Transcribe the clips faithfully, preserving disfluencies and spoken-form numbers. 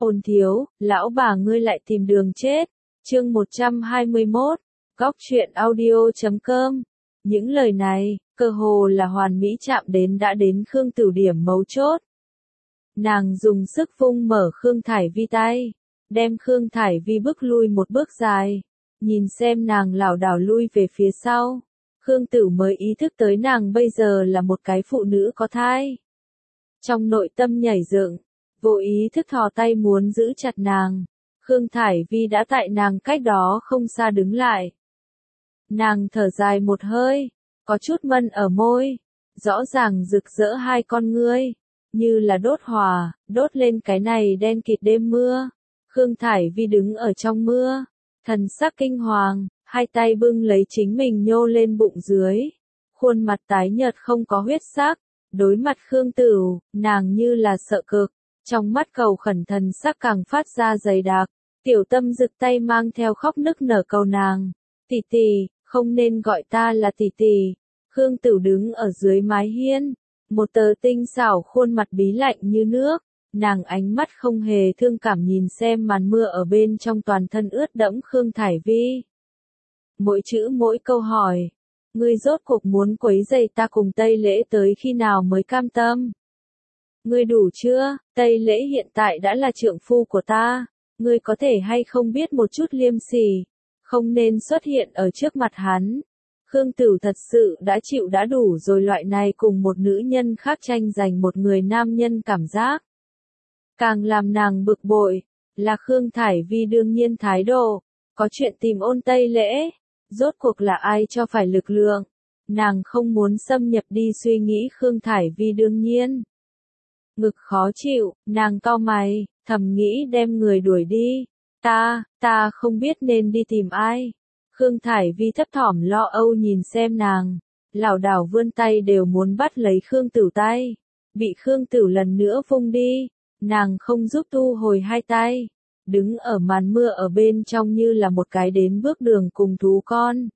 Ôn thiếu, lão bà ngươi lại tìm đường chết. Chương một trăm hai mươi mốt, góc truyện audio chấm com. Những lời này, cơ hồ là hoàn mỹ chạm đến đã đến Khương Tửu điểm mấu chốt. Nàng dùng sức vung mở Khương Thải Vi tay, đem Khương Thải Vi bước lui một bước dài, nhìn xem nàng lảo đảo lui về phía sau. Khương Tửu mới ý thức tới nàng bây giờ là một cái phụ nữ có thai. Trong nội tâm nhảy dựng, vô ý thức thò tay muốn giữ chặt nàng. Khương Thải Vi đã tại nàng cách đó không xa đứng lại. Nàng thở dài một hơi, có chút mân ở môi, rõ ràng rực rỡ hai con ngươi, như là đốt hỏa, đốt lên cái này đen kịt đêm mưa. Khương Thải Vi đứng ở trong mưa, thần sắc kinh hoàng, hai tay bưng lấy chính mình nhô lên bụng dưới, khuôn mặt tái nhợt không có huyết sắc. Đối mặt Khương Tửu, nàng như là sợ cực, trong mắt cầu khẩn thần sắc càng phát ra dày đặc. Tiểu Tâm giựt tay mang theo khóc nức nở cầu nàng, tỷ tỷ, không nên gọi ta là tỷ tỷ. Khương Tửu đứng ở dưới mái hiên, một tờ tinh xảo khuôn mặt bí lạnh như nước, nàng ánh mắt không hề thương cảm nhìn xem màn mưa ở bên trong toàn thân ướt đẫm Khương Thải Vi. Mỗi chữ mỗi câu hỏi, ngươi rốt cuộc muốn quấy rầy ta cùng Tây Lễ tới khi nào mới cam tâm? Ngươi đủ chưa? Tây Lễ hiện tại đã là trượng phu của ta, ngươi có thể hay không biết một chút liêm sỉ, không nên xuất hiện ở trước mặt hắn. Khương Tửu thật sự đã chịu đã đủ rồi loại này cùng một nữ nhân khác tranh giành một người nam nhân cảm giác. Càng làm nàng bực bội, là Khương Thải Vi đương nhiên thái độ, có chuyện tìm Ôn Tây Lễ, rốt cuộc là ai cho phải lực lượng, nàng không muốn xâm nhập đi suy nghĩ Khương Thải Vi đương nhiên. Ngực khó chịu, nàng cau mày, thầm nghĩ đem người đuổi đi, ta, ta không biết nên đi tìm ai. Khương Thải Vi thấp thỏm lo âu nhìn xem nàng, lảo đảo vươn tay đều muốn bắt lấy Khương Tửu tay, bị Khương Tửu lần nữa vung đi, nàng không giúp thu hồi hai tay, đứng ở màn mưa ở bên trong như là một cái đến bước đường cùng thú con.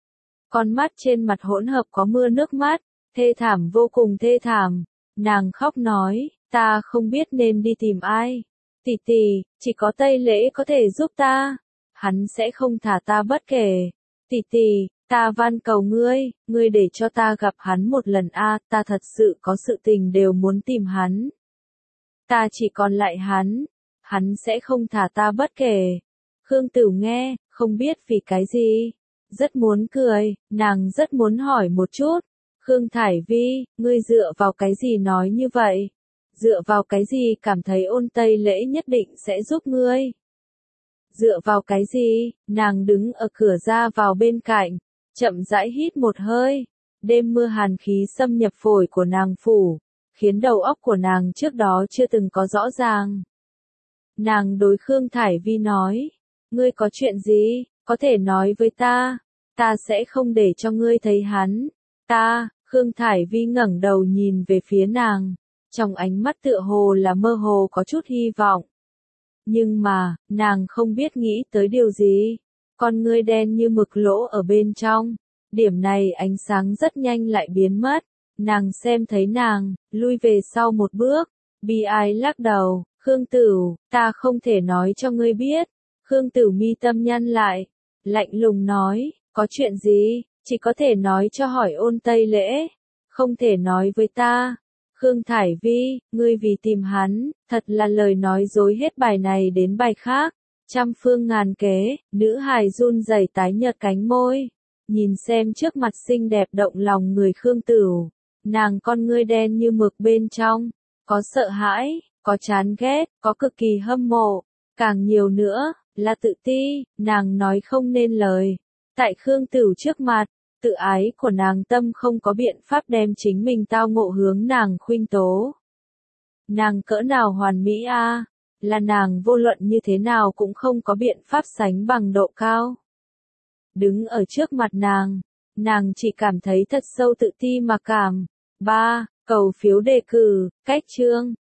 Con mắt trên mặt hỗn hợp có mưa nước mắt, thê thảm vô cùng thê thảm, nàng khóc nói, ta không biết nên đi tìm ai. Tỷ tỷ, chỉ có Tây Lễ có thể giúp ta, hắn sẽ không thả ta bất kể. Tỷ tỷ, ta van cầu ngươi, ngươi để cho ta gặp hắn một lần a, ta thật sự có sự tình đều muốn tìm hắn. Ta chỉ còn lại hắn, hắn sẽ không thả ta bất kể. Khương Tửu nghe, không biết vì cái gì, rất muốn cười, nàng rất muốn hỏi một chút. Khương Thải Vi, ngươi dựa vào cái gì nói như vậy? Dựa vào cái gì cảm thấy Ôn Tây Lễ nhất định sẽ giúp ngươi? Dựa vào cái gì? Nàng đứng ở cửa ra vào bên cạnh, chậm rãi hít một hơi. Đêm mưa hàn khí xâm nhập phổi của nàng phủ, khiến đầu óc của nàng trước đó chưa từng có rõ ràng. Nàng đối Khương Thải Vi nói, ngươi có chuyện gì, có thể nói với ta, ta sẽ không để cho ngươi thấy hắn. Ta, Khương Thải Vi ngẩng đầu nhìn về phía nàng, trong ánh mắt tựa hồ là mơ hồ có chút hy vọng. Nhưng mà, nàng không biết nghĩ tới điều gì, con ngươi đen như mực lỗ ở bên trong, điểm này ánh sáng rất nhanh lại biến mất, nàng xem thấy nàng, lui về sau một bước, bi ai lắc đầu, Khương Tửu, ta không thể nói cho ngươi biết. Khương Tửu mi tâm nhăn lại, lạnh lùng nói, có chuyện gì, chỉ có thể nói cho hỏi Ôn Tây Lễ, không thể nói với ta. Khương Thải Vi, ngươi vì tìm hắn, thật là lời nói dối hết bài này đến bài khác, trăm phương ngàn kế. Nữ hài run rẩy tái nhợt cánh môi, nhìn xem trước mặt xinh đẹp động lòng người Khương Tửu, nàng con ngươi đen như mực bên trong, có sợ hãi, có chán ghét, có cực kỳ hâm mộ, càng nhiều nữa là tự ti, nàng nói không nên lời. Tại Khương Tửu trước mặt, tự ái của nàng tâm không có biện pháp đem chính mình tao ngộ hướng nàng khuynh tố. Nàng cỡ nào hoàn mỹ a, à? Là nàng vô luận như thế nào cũng không có biện pháp sánh bằng độ cao. Đứng ở trước mặt nàng, nàng chỉ cảm thấy thật sâu tự ti mà cảm. ba. Cầu phiếu đề cử, cách chương.